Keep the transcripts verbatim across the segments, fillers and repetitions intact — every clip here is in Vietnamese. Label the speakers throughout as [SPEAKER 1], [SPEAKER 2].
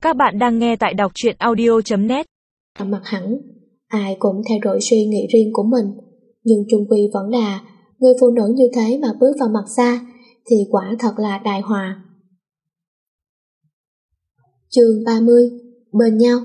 [SPEAKER 1] Các bạn đang nghe tại đọc truyện audio chấm net.
[SPEAKER 2] Mặt hẳn, ai cũng theo đuổi suy nghĩ riêng của mình, nhưng chung quy vẫn là người phụ nữ như thế mà bước vào mặt xa thì quả thật là đại họa. Chương ba mươi. Bên nhau.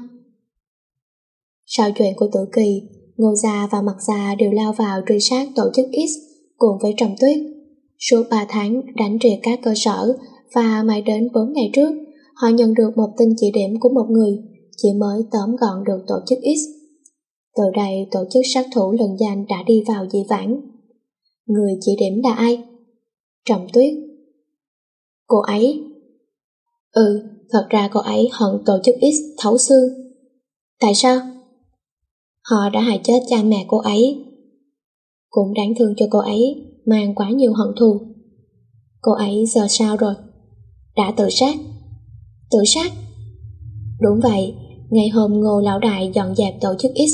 [SPEAKER 2] Sau chuyện của Tử Kỳ, Ngô Gia và Mạc Gia đều lao vào truy sát tổ chức X cùng với Trầm Tuyết. Suốt ba tháng đánh triệt các cơ sở và mãi đến bốn ngày trước, họ nhận được một tin chỉ điểm của một người, chỉ mới tóm gọn được tổ chức X. Từ đây tổ chức sát thủ lừng danh đã đi vào dĩ vãng. Người chỉ điểm là ai? Trầm Tuyết. Cô ấy? Ừ, thật ra cô ấy hận tổ chức X thấu xương. Tại sao? Họ đã hại chết cha mẹ cô ấy. Cũng đáng thương cho cô ấy mang quá nhiều hận thù. Cô ấy giờ sao rồi? Đã tự sát. Tự sát? Đúng vậy, ngày hôm Ngô lão đại dọn dẹp tổ chức X.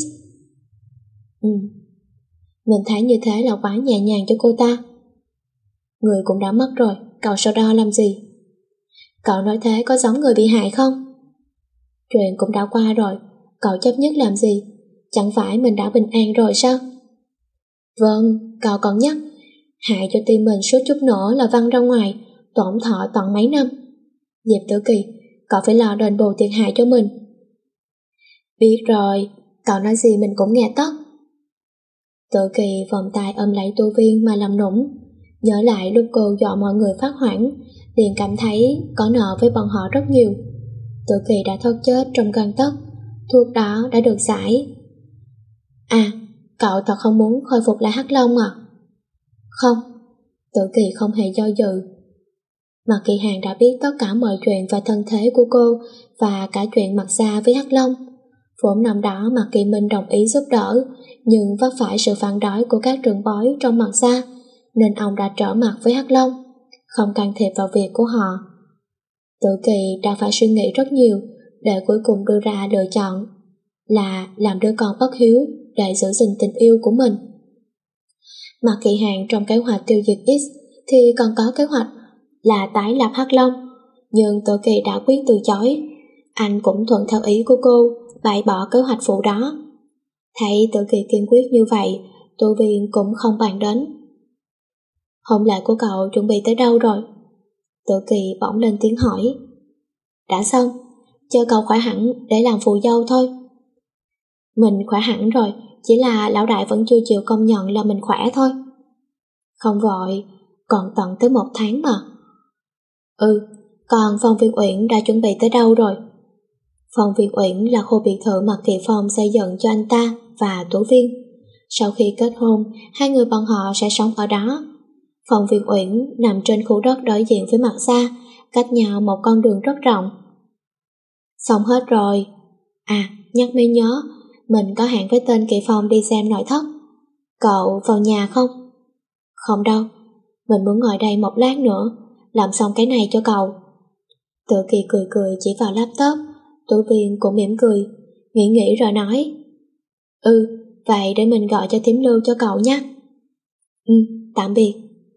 [SPEAKER 2] Ừ, mình thấy như thế là quá nhẹ nhàng cho cô ta. Người cũng đã mất rồi, cậu so đo làm gì? Cậu nói thế có giống người bị hại không? Chuyện cũng đã qua rồi, cậu chấp nhất làm gì? Chẳng phải mình đã bình an rồi sao? Vâng, cậu còn nhắc, hại cho tim mình suốt chút nữa là văng ra ngoài, tổn thọ tận mấy năm. Diệp Tử Kỳ, cậu phải lo đền bù thiệt hại cho mình. Biết rồi, cậu nói gì mình cũng nghe tất. Tử Kỳ vòng tay ôm lấy Tô Viên mà làm nũng, nhớ lại lúc cô dọa mọi người phát hoảng, liền cảm thấy có nợ với bọn họ rất nhiều. Tử Kỳ đã thoát chết trong gang tấc, thuốc đó đã được giải. À, cậu thật không muốn khôi phục lại Hắc Long à? Không, Tử Kỳ không hề do dự. Mạc Kỳ Hàng đã biết tất cả mọi chuyện về thân thế của cô và cả chuyện Mạc Gia với Hắc Long. Vốn năm đó Mạc Kỳ Minh đồng ý giúp đỡ, nhưng vấp phải sự phản đối của các trưởng bối trong Mạc Gia, nên ông đã trở mặt với Hắc Long, không can thiệp vào việc của họ. Tử Kỳ đã phải suy nghĩ rất nhiều để cuối cùng đưa ra lựa chọn là làm đứa con bất hiếu để giữ gìn tình yêu của mình. Mạc Kỳ Hàng trong kế hoạch tiêu diệt X thì còn có kế hoạch là tái lập Hắc Long, nhưng Tử Kỳ đã quyết từ chối. Anh cũng thuận theo ý của cô, bãi bỏ kế hoạch phụ đó. Thấy Tử Kỳ kiên quyết như vậy, Tô Viên cũng không bàn đến. Hôn lễ của cậu chuẩn bị tới đâu rồi? Tử Kỳ bỗng lên tiếng hỏi. Đã xong, chờ cậu khỏe hẳn để làm phù dâu thôi. Mình khỏe hẳn rồi, chỉ là lão đại vẫn chưa chịu công nhận là mình khỏe thôi. Không vội, còn tận tới một tháng mà. Ừ, còn Phong Viên Uyển đã chuẩn bị tới đâu rồi? Phong Viên Uyển là khu biệt thự Mạc Kỳ Phong xây dựng cho anh ta và Tố Viên. Sau khi kết hôn, hai người bọn họ sẽ sống ở đó. Phong Viên Uyển nằm trên khu đất đối diện với Mạc Gia, cách nhau một con đường rất rộng. Xong hết rồi. À, nhắc mới nhớ, mình có hẹn với tên Kỳ Phong đi xem nội thất. Cậu vào nhà không? Không đâu, mình muốn ngồi đây một lát nữa, làm xong cái này cho cậu. Tự Kỳ cười cười chỉ vào laptop. Tố Viên cũng mỉm cười, nghĩ nghĩ rồi nói. Ừ, vậy để mình gọi cho thím Lưu cho cậu nhé. Ừ, tạm biệt.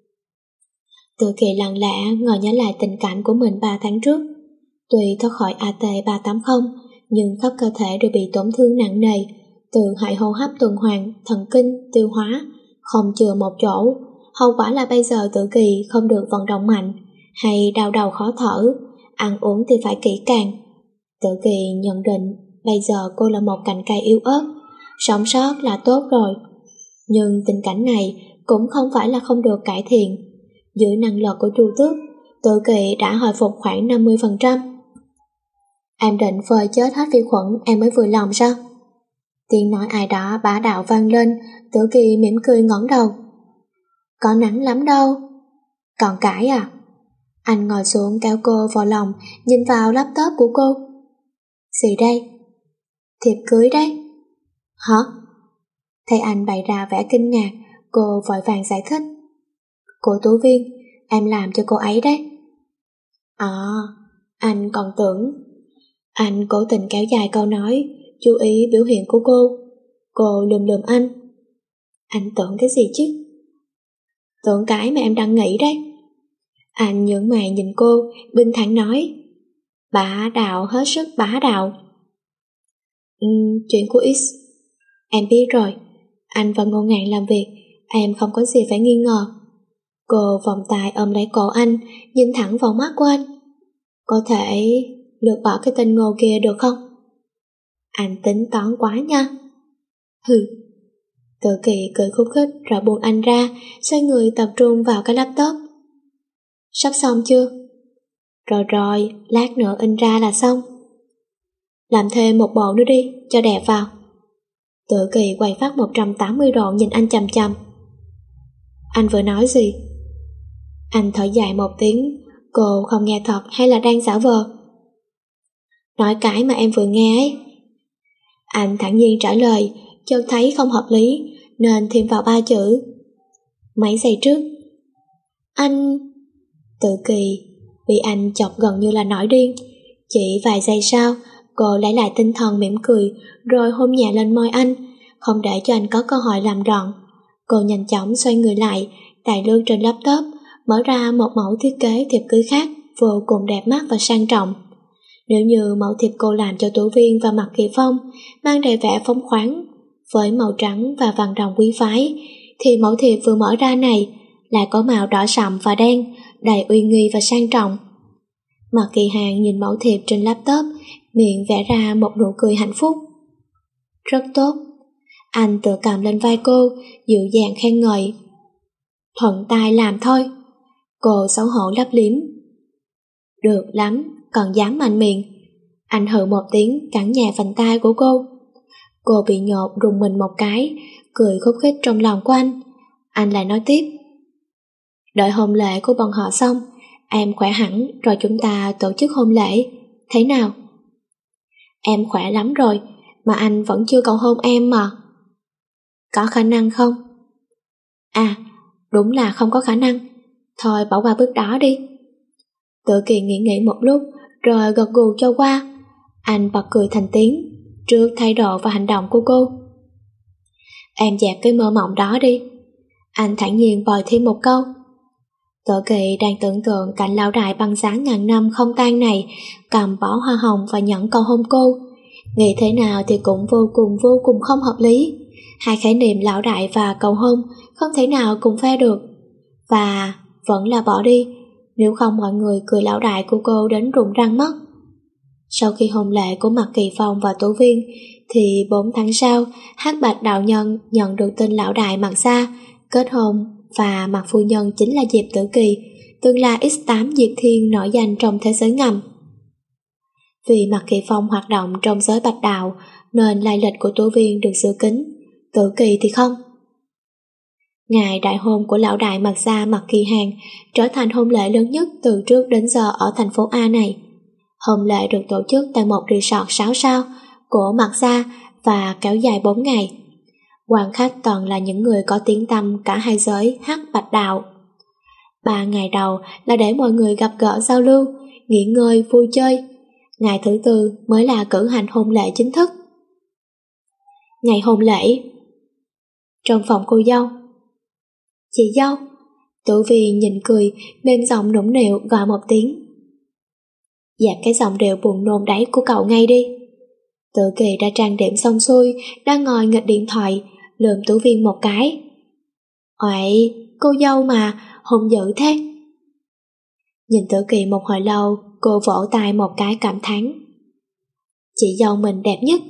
[SPEAKER 2] Tự Kỳ lặng lẽ ngồi nhớ lại tình cảnh của mình ba tháng trước. Tuy thoát khỏi a tê ba tám không, nhưng khắp cơ thể đều bị tổn thương nặng nề, từ hệ hô hấp tuần hoàn, thần kinh, tiêu hóa, không chừa một chỗ. Hậu quả là bây giờ Tử Kỳ không được vận động mạnh, hay đau đầu khó thở, ăn uống thì phải kỹ càng. Tử Kỳ nhận định bây giờ cô là một cành cây yếu ớt, sống sót là tốt rồi. Nhưng tình cảnh này cũng không phải là không được cải thiện. Dưới năng lực của Chu Tước, Tử Kỳ đã hồi phục khoảng năm mươi phần trăm. Em định phơi chết hết vi khuẩn em mới vừa lòng sao? Tiếng nói ai đó bá đạo vang lên. Tử Kỳ mỉm cười ngẩng đầu. Có nắng lắm đâu. Còn cãi à? Anh ngồi xuống kéo cô vào lòng, nhìn vào laptop của cô. Gì đây? Thiệp cưới đấy. Hả? Thấy anh bày ra vẻ kinh ngạc, cô vội vàng giải thích. Cô Tú Viên, em làm cho cô ấy đấy. À, anh còn tưởng. Anh cố tình kéo dài câu nói, chú ý biểu hiện của cô. Cô lườm lườm anh. Anh tưởng cái gì chứ? Tưởng cái mà em đang nghĩ đấy. Anh nhướng mày nhìn cô, bình thản nói. Bá đạo, hết sức bá đạo. Ừ, chuyện của X em biết rồi. Anh và Ngô Ngạn làm việc, em không có gì phải nghi ngờ. Cô vòng tay ôm lấy cổ anh, nhìn thẳng vào mắt của anh. Có thể lược bỏ cái tên Ngô kia được không? Anh tính toán quá nha. Hừ. Tự Kỳ cười khúc khích rồi buông anh ra, xoay người tập trung vào cái laptop. Sắp xong chưa? Rồi rồi, lát nữa in ra là xong. Làm thêm một bộ nữa đi, cho đẹp vào. Tự Kỳ quay phát một trăm tám mươi độ nhìn anh chằm chằm. Anh vừa nói gì? Anh thở dài một tiếng. Cô không nghe thật hay là đang giả vờ? Nói cái mà em vừa nghe ấy. Anh thản nhiên trả lời, chợt thấy không hợp lý nên thêm vào ba chữ. Mấy giây trước. Anh... Tự Kỳ bị anh chọc gần như là nổi điên. Chỉ vài giây sau, cô lấy lại tinh thần mỉm cười rồi hôn nhẹ lên môi anh, không để cho anh có cơ hội làm rọn. Cô nhanh chóng xoay người lại, tài lướt trên laptop, mở ra một mẫu thiết kế thiệp cưới khác vô cùng đẹp mắt và sang trọng. Nếu như mẫu thiệp cô làm cho Tố Viên và Mạc Kỳ Phong mang đầy vẻ phóng khoáng với màu trắng và vàng ròng quý phái, thì mẫu thiệp vừa mở ra này lại có màu đỏ sậm và đen, đầy uy nghi và sang trọng. Mạc Kỳ Hàng nhìn mẫu thiệp trên laptop, miệng vẽ ra một nụ cười hạnh phúc. Rất tốt. Anh tự cầm lên vai cô, dịu dàng khen ngợi. Thuận tay làm thôi. Cô xấu hổ lấp liếm. Được lắm, còn dám mạnh miệng. Anh hừ một tiếng cắn nhẹ vành tai của cô. Cô bị nhột rùng mình một cái, cười khúc khích trong lòng của anh. Anh lại nói tiếp. Đợi hôn lễ của bọn họ xong, em khỏe hẳn rồi chúng ta tổ chức hôn lễ. Thế nào? Em khỏe lắm rồi, mà anh vẫn chưa cầu hôn em mà. Có khả năng không? À, đúng là không có khả năng. Thôi bỏ qua bước đó đi. Tự Kỳ nghĩ nghĩ một lúc rồi gật gù cho qua. Anh bật cười thành tiếng trước thái độ và hành động của cô. Em dẹp cái mơ mộng đó đi. Anh thản nhiên bồi thêm một câu. Tự Kỳ đang tưởng tượng cảnh lão đại băng dáng ngàn năm không tan này cầm bó hoa hồng và nhẫn cầu hôn cô. Nghĩ thế nào thì cũng vô cùng vô cùng không hợp lý. Hai khái niệm lão đại và cầu hôn không thể nào cùng phe được. Và vẫn là bỏ đi, nếu không mọi người cười lão đại của cô đến rụng răng mất. Sau khi hôn lễ của Mạc Kỳ Phong và Tố Viên thì bốn tháng sau, Hắc Bạch đạo nhân nhận được tin lão đại Mạc gia kết hôn và Mạc phu nhân chính là Diệp Tử Kỳ, tương lai ích tám Diệt Thiên nổi danh trong thế giới ngầm. Vì Mạc Kỳ Phong hoạt động trong giới bạch đạo nên lai lịch của Tố Viên được giữ kín, Tử Kỳ thì không. Ngày đại hôn của lão đại Mạc gia Mạc Kỳ Hàng trở thành hôn lễ lớn nhất từ trước đến giờ ở thành phố A này. Hôn lễ được tổ chức tại một resort sáu sao của Mạc gia và kéo dài bốn ngày. Quan khách toàn là những người có tiếng tăm cả hai giới hắc bạch đạo. Ba ngày đầu là để mọi người gặp gỡ giao lưu, nghỉ ngơi, vui chơi. Ngày thứ tư mới là cử hành hôn lễ chính thức. Ngày hôn lễ. Trong phòng cô dâu. Chị dâu. Tử Vi nhìn cười, mềm giọng nũng nịu gọi một tiếng. Dẹp cái giọng điệu buồn nôn đáy của cậu ngay đi. Tự Kỳ đã trang điểm xong xuôi, đang ngồi nghịch điện thoại, lườm Tử Viên một cái. Uậy, cô dâu mà, hôn dữ thế. Nhìn Tử Kỳ một hồi lâu, cô vỗ tay một cái cảm thán. Chị dâu mình đẹp nhất.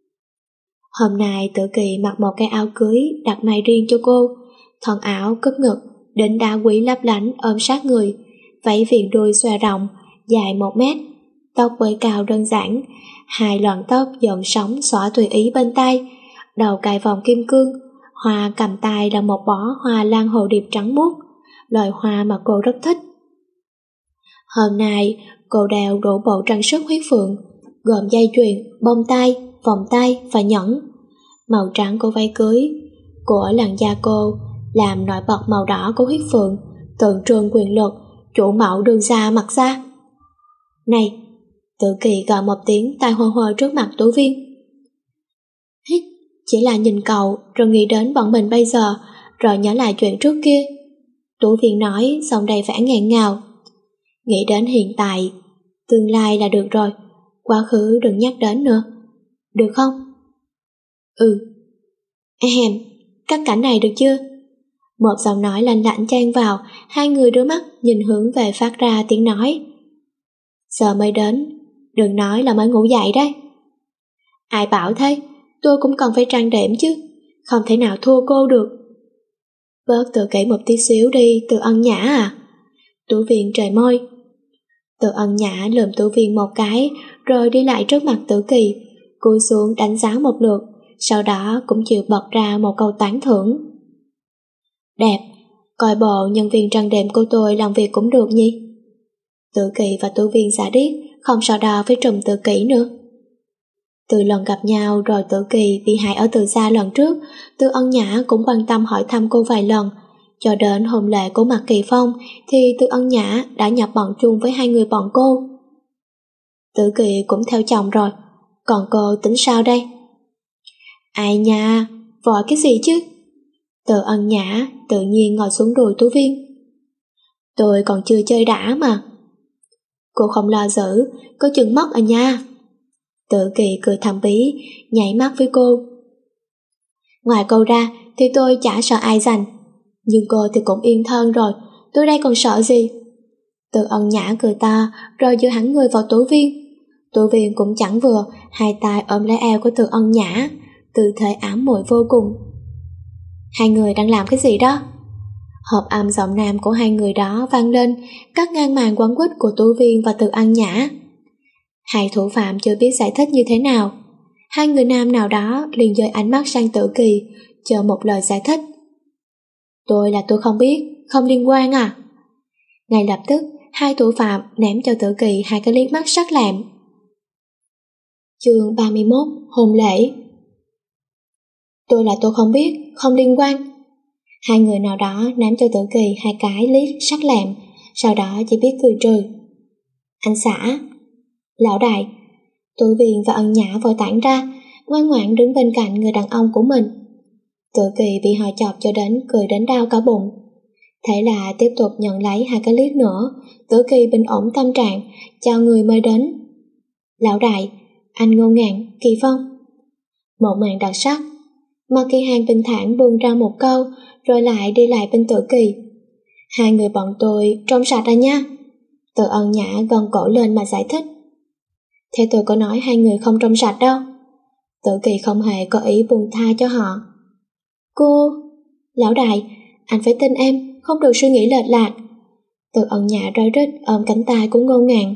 [SPEAKER 2] Hôm nay Tử Kỳ mặc một cái áo cưới đặt may riêng cho cô, thân áo cúp ngực, đỉnh đá quý lấp lánh ôm sát người, váy viền đuôi xòe rộng, dài một mét, tóc bới cao đơn giản, hai lọn tóc dọn sóng xõa tùy ý bên tay, đầu cài vòng kim cương, hoa cầm tay là một bó hoa lan hồ điệp trắng muốt, loại hoa mà cô rất thích. Hôm nay cô đeo đủ bộ trang sức huyết phượng, gồm dây chuyền, bông tai, vòng tay và nhẫn. Màu trắng của váy cưới của làn da cô làm nổi bật màu đỏ của huyết phượng, tượng trưng quyền lực, chủ mẫu đường xa Mạc gia. Này, Tự Kỳ gọi một tiếng tai hô hô trước mặt Tố Viên. Hít, chỉ là nhìn cậu rồi nghĩ đến bọn mình bây giờ, rồi nhớ lại chuyện trước kia. Tố Viên nói giọng đầy vẻ nghẹn ngào. Nghĩ đến hiện tại, Tương lai là được rồi, quá khứ đừng nhắc đến nữa, được không? Ừ. Ehem, cắt cảnh này được chưa? Một giọng nói lanh lảnh chen vào, hai người đưa mắt nhìn hướng về phát ra tiếng nói. Giờ mới đến, đừng nói là mới ngủ dậy đấy. Ai bảo thế, tôi cũng cần phải trang điểm chứ, không thể nào thua cô được. Bớt tự kỷ một tí xíu đi, Từ Ân Nhã à. Tú Viên trời môi. Từ Ân Nhã lườm Tú Viên một cái, rồi đi lại trước mặt Tử Kỳ, cúi xuống đánh giá một lượt, sau đó cũng chịu bật ra một câu tán thưởng. Đẹp, coi bộ nhân viên trang điểm của tôi làm việc cũng được nhỉ. Tử Kỳ và Tú Viên xả điếc, không so đo với Trùm Tự Kỷ nữa. Từ lần gặp nhau rồi Tử Kỳ bị hại ở từ xa lần trước, Từ Ân Nhã cũng quan tâm hỏi thăm cô vài lần. Cho đến hôn lễ của Mạc Kỳ Phong thì Từ Ân Nhã đã nhập bọn chung với hai người bọn cô. Tử Kỳ cũng theo chồng rồi, còn cô tính sao đây? Ai nha, vội cái gì chứ? Từ Ân Nhã tự nhiên ngồi xuống đùi Tú Viên. Tôi còn chưa chơi đã mà. Cô không lo giữ, có chừng mất à nha. Tử Kỳ cười thầm bí, nhảy mắt với cô. Ngoài cô ra thì tôi chả sợ ai giành, nhưng cô thì cũng yên thân rồi, tôi đây còn sợ gì. Từ Ân Nhã cười to, rồi dựa hẳn người vào Tú Viên. Tú Viên cũng chẳng vừa, hai tay ôm lấy eo của Từ Ân Nhã, tư thế ám muội vô cùng. Hai người đang làm cái gì đó? Hợp âm giọng nam của hai người đó vang lên, cắt ngang màn quấn quýt của Tú Viên và Từ Ân Nhã. Hai thủ phạm chưa biết giải thích như thế nào. Hai người nam nào đó liền dời ánh mắt sang Tử Kỳ, chờ một lời giải thích. Tôi là tôi không biết, không liên quan à. Ngay lập tức, hai thủ phạm ném cho Tử Kỳ hai cái liếc mắt sắc lẹm. Chương ba mươi mốt, hôn lễ. Tôi là tôi không biết, không liên quan. Hai người nào đó ném cho Tử Kỳ hai cái liếc sắc lẹm, sau đó chỉ biết cười trừ. Anh xã, lão đại. Tú Viên và Ân Nhã vội tản ra, ngoan ngoãn đứng bên cạnh người đàn ông của mình. Tử Kỳ bị họ chọc cho đến cười đến đau cả bụng. Thế là tiếp tục nhận lấy hai cái liếc nữa. Tử Kỳ bình ổn tâm trạng, chào người mới đến. Lão đại, anh Ngô Ngạn, Kỳ Phong. Một màn đặc sắc. Mạc Kỳ Hàng bình thản buông ra một câu, rồi lại đi lại bên Tử Kỳ. Hai người bọn tôi trong sạch rồi nha. Từ Ân Nhã gân cổ lên mà giải thích. Thế tôi có nói hai người không trong sạch đâu. Tử Kỳ không hề có ý buông tha cho họ. Cô... Lão đại, anh phải tin em, không được suy nghĩ lệch lạc. Từ Ân Nhã rối rít ôm cánh tay của Ngô Ngạn.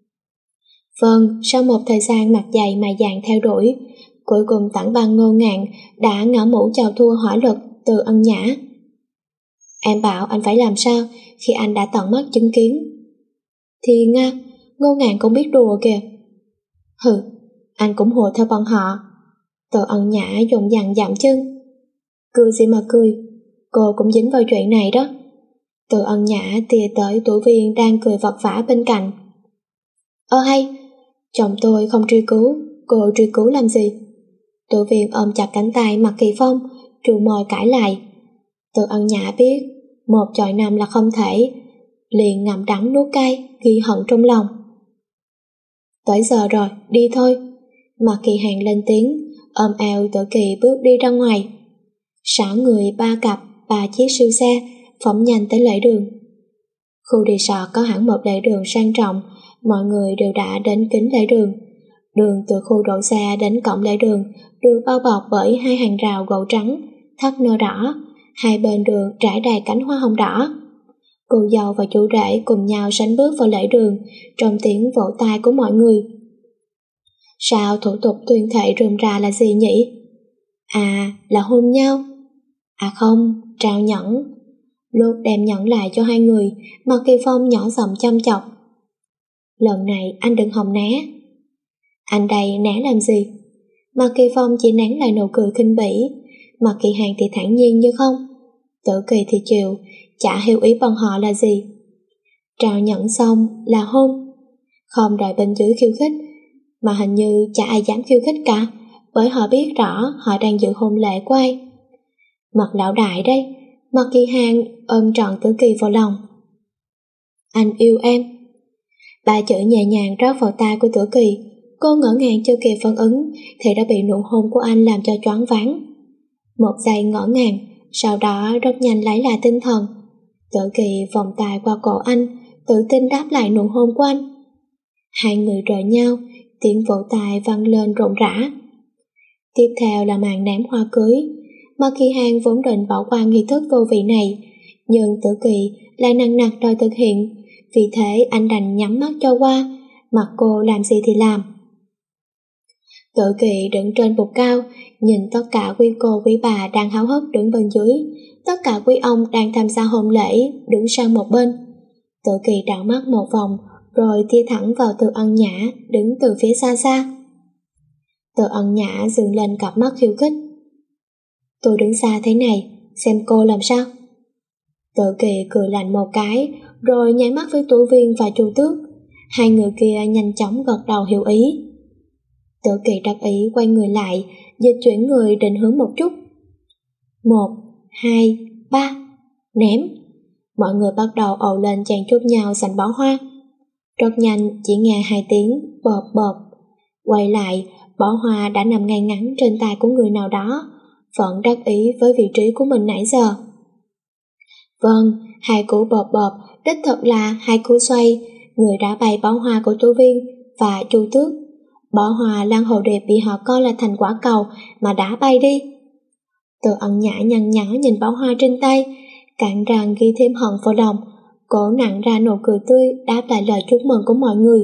[SPEAKER 2] Vâng, sau một thời gian mặt dày mày dạn theo đuổi, cuối cùng tảng băng Ngô Ngạn đã ngã mũ chào thua hỏa lực Từ Ân Nhã. Em bảo anh phải làm sao khi anh đã tận mắt chứng kiến. Thì Nga, Ngô Ngạn cũng biết đùa kìa. Hừ, anh cũng hùa theo bọn họ. Từ Ân Nhã dồn dằn dậm chân. Cười gì mà cười, cô cũng dính vào chuyện này đó. Từ Ân Nhã tia tới Tú Viên đang cười vật vã bên cạnh. Ơ hay, chồng tôi không truy cứu, cô truy cứu làm gì? Tú Viên ôm chặt cánh tay Mạc Kỳ Phong, trù môi cãi lại. Từ Ân Nhã biết một chọi năm là không thể, liền ngậm đắng nuốt cay, ghi hận trong lòng. Tới giờ rồi, đi thôi. Mạc Kỳ Hàng lên tiếng, ôm eo Tử Kỳ bước đi ra ngoài. Sáu người ba cặp, ba chiếc siêu xe phóng nhanh tới lễ đường. Khu resort có hẳn một lễ đường sang trọng, mọi người đều đã đến kính lễ đường. Đường từ khu đậu xe đến cổng lễ đường được bao bọc bởi hai hàng rào gỗ trắng, thắt nơ đỏ, hai bên đường trải đầy cánh hoa hồng đỏ. Cô dâu và chú rể cùng nhau sánh bước vào lễ đường trong tiếng vỗ tay của mọi người. Sao thủ tục tuyên thệ rườm rà là gì nhỉ? À, là hôn nhau. À không, trao nhẫn. Lúc đem nhẫn lại cho hai người, Mạc Kỳ Phong nhỏ giọng chăm chọc. Lần này anh đừng hòng né. Anh đây né làm gì? Mạc Kỳ Phong chỉ nén lại nụ cười khinh bỉ. Mạc Kỳ Hàng thì thản nhiên như không. Tử Kỳ thì chịu, chả hiểu ý bọn họ là gì. Trao nhẫn xong là hôn. Không đợi bên dưới khiêu khích, mà hình như chả ai dám khiêu khích cả, bởi họ biết rõ họ đang dự hôn lễ của ai. Mặt lão đại đây. Mạc Kỳ Hàng ôm trọn Tử Kỳ vào lòng. Anh yêu em. Ba chữ nhẹ nhàng rót vào tai của Tử Kỳ. Cô ngỡ ngàng chưa kịp phản ứng thì đã bị nụ hôn của anh làm cho choáng váng. Một giây ngỡ ngàng, sau đó rất nhanh lấy lại tinh thần. Tử Kỳ vòng tay qua cổ anh, tự tin đáp lại nụ hôn của anh. Hai người rời nhau, tiếng vỗ tay vang lên rộn rã. Tiếp theo là màn ném hoa cưới. Mạc Kỳ Hàng vốn định bỏ qua nghi thức vô vị này, nhưng Tử Kỳ lại nặng nặc đòi thực hiện, vì thế anh đành nhắm mắt cho qua, mặc cô làm gì thì làm. Tử Kỳ đứng trên bục cao, nhìn tất cả quý cô quý bà đang háo hức đứng bên dưới, tất cả quý ông đang tham gia hôn lễ đứng sang một bên. Tử Kỳ đảo mắt một vòng, rồi tia thẳng vào Từ Ân Nhã đứng từ phía xa xa. Từ Ân Nhã dừng lên cặp mắt khiêu khích. Tôi đứng xa thế này, xem cô làm sao? Tử Kỳ cười lạnh một cái, rồi nháy mắt với Tú Viên và Chu Tước. Hai người kia nhanh chóng gật đầu hiểu ý. Tử Kỳ đắc ý quay người lại, dịch chuyển người định hướng một chút. Một, hai, ba, ném. Mọi người bắt đầu ồ lên chàng chúc nhau giành bó hoa. Rất nhanh chỉ nghe hai tiếng bợp bợp. Quay lại, bó hoa đã nằm ngay ngắn trên tay của người nào đó, vẫn đắc ý với vị trí của mình nãy giờ. Vâng, hai cú bợp bợp đích thực là hai cú xoay. Người đã bay bó hoa của Tú Viên và Chu Tước. Bó hoa lan hồ điệp bị họ coi là thành quả cầu mà đã bay đi. Từ Ân Nhã nhăn nhó nhìn bó hoa trên tay, cạn rằng ghi thêm hận vào lòng, cố nặn ra nụ cười tươi đáp lại lời chúc mừng của mọi người.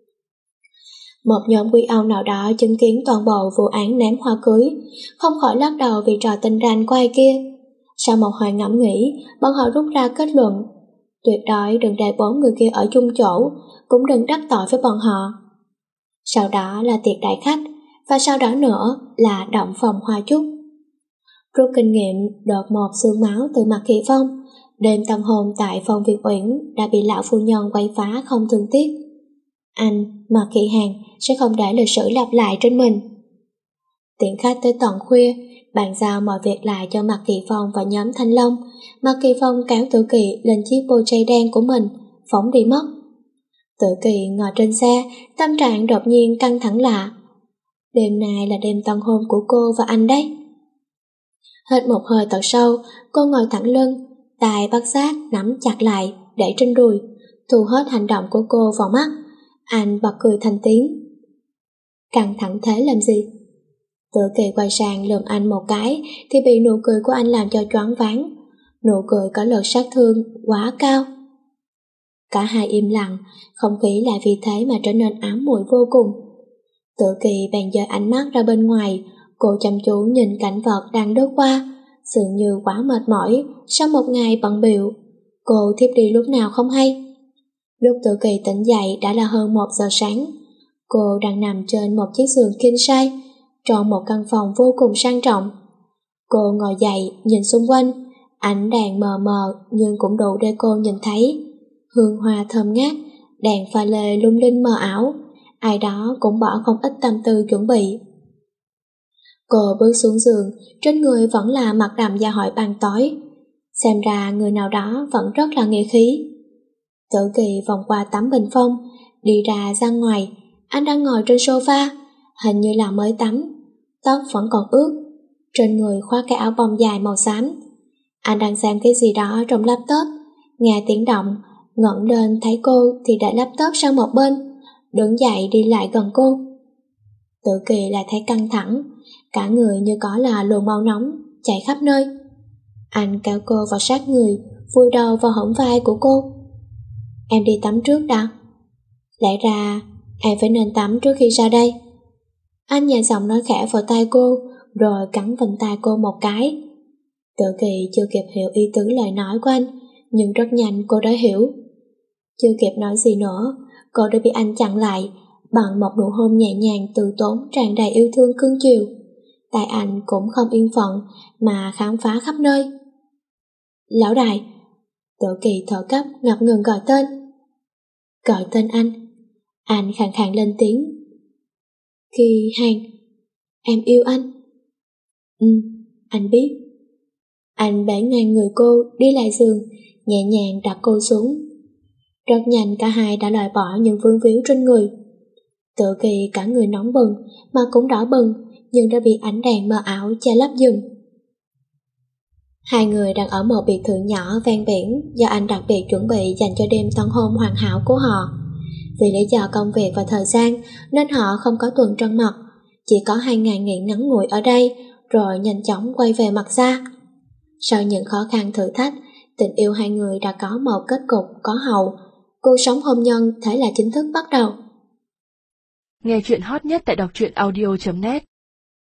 [SPEAKER 2] Một nhóm quý ông nào đó chứng kiến toàn bộ vụ án ném hoa cưới, không khỏi lắc đầu vì trò tinh ranh của ai kia. Sau một hồi ngẫm nghĩ, bọn họ rút ra kết luận, tuyệt đối đừng để bốn người kia ở chung chỗ, cũng đừng đắc tội với bọn họ. Sau đó là tiệc đại khách, và sau đó nữa là động phòng hoa chúc. Rút kinh nghiệm đợt một xương máu từ Mạc Kỳ Phong, đêm tân hôn tại phòng Việt Uyển đã bị lão phu nhân quay phá không thương tiếc. Anh, Mạc Kỳ Hàng sẽ không để lịch sử lặp lại trên mình. Tiễn khách tới tận khuya, bàn giao mọi việc lại cho Mạc Kỳ Phong và nhóm Thanh Long. Mạc Kỳ Phong kéo Tử Kỳ lên chiếc Porsche đen của mình, phóng đi mất. Tử Kỳ ngồi trên xe, tâm trạng đột nhiên căng thẳng lạ. Đêm nay là đêm tân hôn của cô và anh đấy. Hít một hơi thật sâu, cô ngồi thẳng lưng, tay bắt giác nắm chặt lại, để trên đùi, thu hết hành động của cô vào mắt. Anh bật cười thành tiếng. Căng thẳng thế làm gì? Tử Kỳ quay sang lườm anh một cái thì bị nụ cười của anh làm cho choáng váng. Nụ cười có lực sát thương quá cao. Cả hai im lặng, không khí lại vì thế mà trở nên ám muội vô cùng. Tử Kỳ bèn dời ánh mắt ra bên ngoài, cô chăm chú nhìn cảnh vật đang lướt qua, dường như quá mệt mỏi sau một ngày bận bịu. Cô thiếp đi lúc nào không hay. Lúc Tử Kỳ tỉnh dậy đã là hơn một giờ sáng. Cô đang nằm trên một chiếc giường king size trong một căn phòng vô cùng sang trọng. Cô ngồi dậy nhìn xung quanh, ánh đèn mờ mờ nhưng cũng đủ để cô nhìn thấy. Hương hoa thơm ngát, đèn pha lê lung linh mờ ảo, ai đó cũng bỏ không ít tâm tư chuẩn bị. Cô bước xuống giường, trên người vẫn là mặt đầm da hỏi ban tối. Xem ra người nào đó vẫn rất là nghĩa khí. Tử Kỳ vòng qua tấm bình phong, đi ra ra ngoài. Anh đang ngồi trên sofa, hình như là mới tắm, tóc vẫn còn ướt, trên người khoác cái áo bông dài màu xám. Anh đang xem cái gì đó trong laptop, nghe tiếng động, ngẩng lên thấy cô thì để laptop sang một bên, đứng dậy đi lại gần cô. Tử Kỳ lại thấy căng thẳng, cả người như có là luồng máu nóng chảy khắp nơi. Anh kéo cô vào sát người, vùi đầu vào hõm vai của cô. Em đi tắm trước đã. Lẽ ra em phải nên tắm trước khi ra đây. Anh nhẹ giọng nói khẽ vào tai cô, rồi cắn vành tai cô một cái. Tử Kỳ chưa kịp hiểu ý tứ lời nói của anh, nhưng rất nhanh cô đã hiểu. Chưa kịp nói gì nữa, cô đã bị anh chặn lại bằng một nụ hôn nhẹ nhàng từ tốn tràn đầy yêu thương cưng chiều. Tại anh cũng không yên phận mà khám phá khắp nơi. Lão đại. Tử Kỳ thở gấp ngập ngừng gọi tên. Gọi tên anh. Anh khàn khàn lên tiếng. Kỳ Hàng, em yêu anh. Ừ, anh biết. Anh bẻ ngang người cô đi lại giường, nhẹ nhàng đặt cô xuống. Rất nhanh cả hai đã loại bỏ những vướng víu trên người. Tự Kỳ cả người nóng bừng, mà cũng đỏ bừng, nhưng đã bị ánh đèn mờ ảo che lấp dùm. Hai người đang ở một biệt thự nhỏ ven biển do anh đặc biệt chuẩn bị dành cho đêm tân hôn hoàn hảo của họ. Vì lý do công việc và thời gian nên họ không có tuần trăng mật, chỉ có hai ngày nghỉ ngắn ngủi ở đây rồi nhanh chóng quay về mặt ra. Sau những khó khăn thử thách, tình yêu hai người đã có một kết cục có hậu. Cuộc sống hôn nhân thế là chính thức bắt đầu.
[SPEAKER 1] Nghe chuyện hot nhất tại đọc truyện audio chấm net.